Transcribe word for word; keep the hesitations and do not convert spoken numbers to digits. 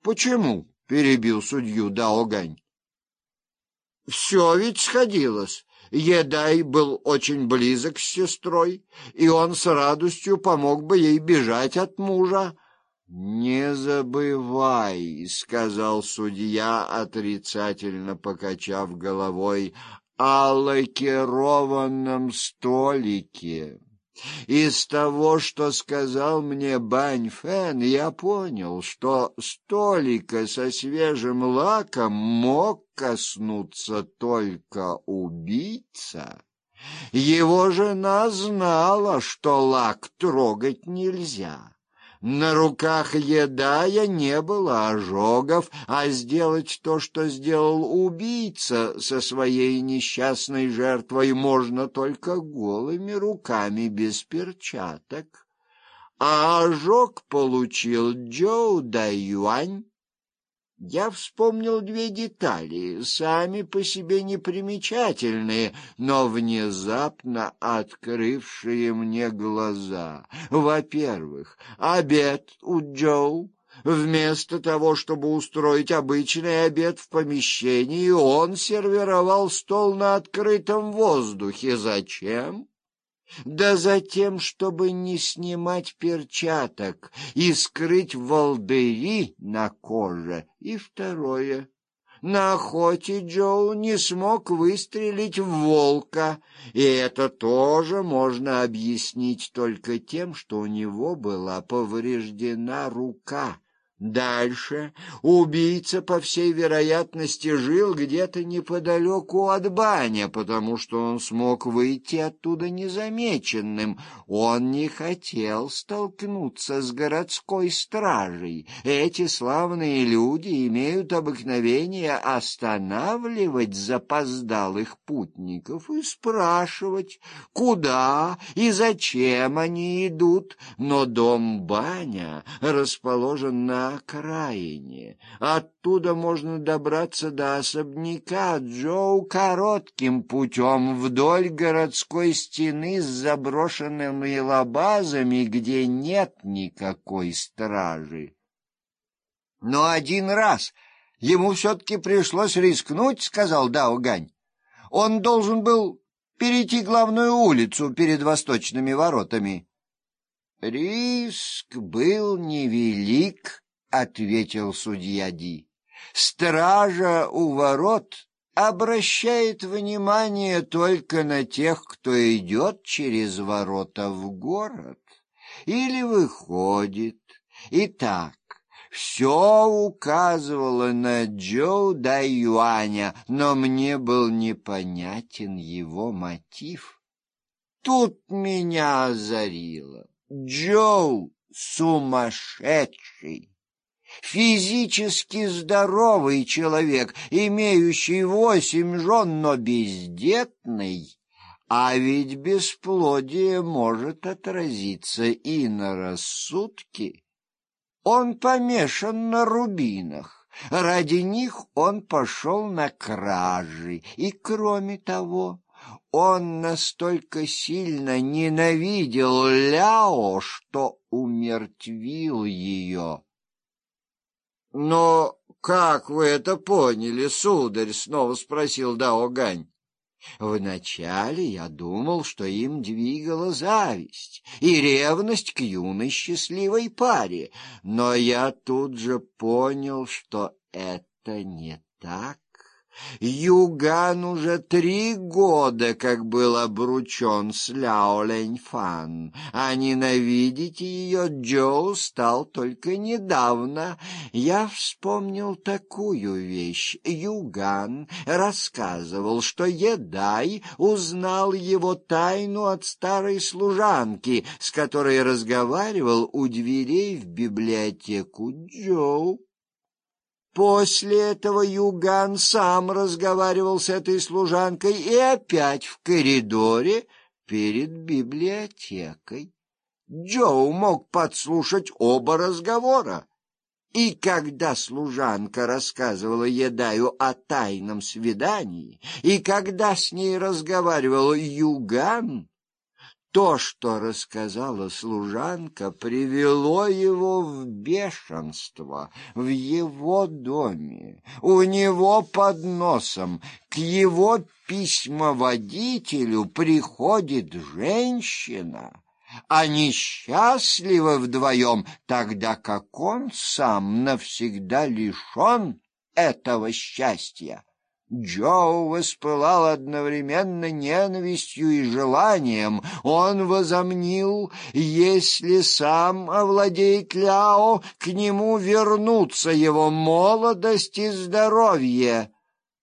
Почему? — перебил судью Даогань. Все ведь сходилось. Едай был очень близок с сестрой, и он с радостью помог бы ей бежать от мужа. «Не забывай», — сказал судья, отрицательно покачав головой, — «о лакированном столике». Из того, что сказал мне Бань Фэн, я понял, что столика со свежим лаком мог коснуться только убийца. Его жена знала, что лак трогать нельзя. На руках Едая не было ожогов, а сделать то, что сделал убийца со своей несчастной жертвой, можно только голыми руками без перчаток. А ожог получил Джоу Даюань. Я вспомнил две детали, сами по себе непримечательные, но внезапно открывшие мне глаза. Во-первых, обед у Джоу. Вместо того, чтобы устроить обычный обед в помещении, он сервировал стол на открытом воздухе. Зачем? Да затем, чтобы не снимать перчаток и скрыть волдыри на коже. И второе. На охоте Джоу не смог выстрелить в волка, и это тоже можно объяснить только тем, что у него была повреждена рука. Дальше убийца, по всей вероятности, жил где-то неподалеку от бани, потому что он смог выйти оттуда незамеченным. Он не хотел столкнуться с городской стражей. Эти славные люди имеют обыкновение останавливать запоздалых путников и спрашивать, куда и зачем они идут. Но дом-баня расположен на окраине. Оттуда можно добраться до особняка Джоу коротким путем вдоль городской стены с заброшенными лабазами, где нет никакой стражи. Но один раз ему все-таки пришлось рискнуть, — сказал Даогань. Он должен был перейти главную улицу перед восточными воротами. Риск был невелик, — ответил судья Ди. Стража у ворот обращает внимание только на тех, кто идет через ворота в город или выходит. Итак, все указывало на Джоу Даюаня, но мне был непонятен его мотив. Тут меня озарило. Джоу сумасшедший. Физически здоровый человек, имеющий восемь жен, но бездетный, а ведь бесплодие может отразиться и на рассудке. Он помешан на рубинах, ради них он пошел на кражи, и, кроме того, он настолько сильно ненавидел Ляо, что умертвил ее. — Но как вы это поняли, сударь? — снова спросил Даогань. — Вначале я думал, что им двигала зависть и ревность к юной счастливой паре, но я тут же понял, что это не так. Юган уже три года как был обручен с Ляо Лэньфан, а ненавидеть ее Джоу стал только недавно. Я вспомнил такую вещь. Юган рассказывал, что Едай узнал его тайну от старой служанки, с которой разговаривал у дверей в библиотеку Джоу. После этого Юган сам разговаривал с этой служанкой и опять в коридоре перед библиотекой. Джоу мог подслушать оба разговора. И когда служанка рассказывала Едаю о тайном свидании, и когда с ней разговаривал Юган, То, что рассказала служанка, привело его в бешенство. В его доме, у него под носом, к его письмоводителю приходит женщина. Они счастливы вдвоем, тогда как он сам навсегда лишен этого счастья. Джо воспылал одновременно ненавистью и желанием. Он возомнил, если сам овладеет Ляо, к нему вернутся его молодость и здоровье.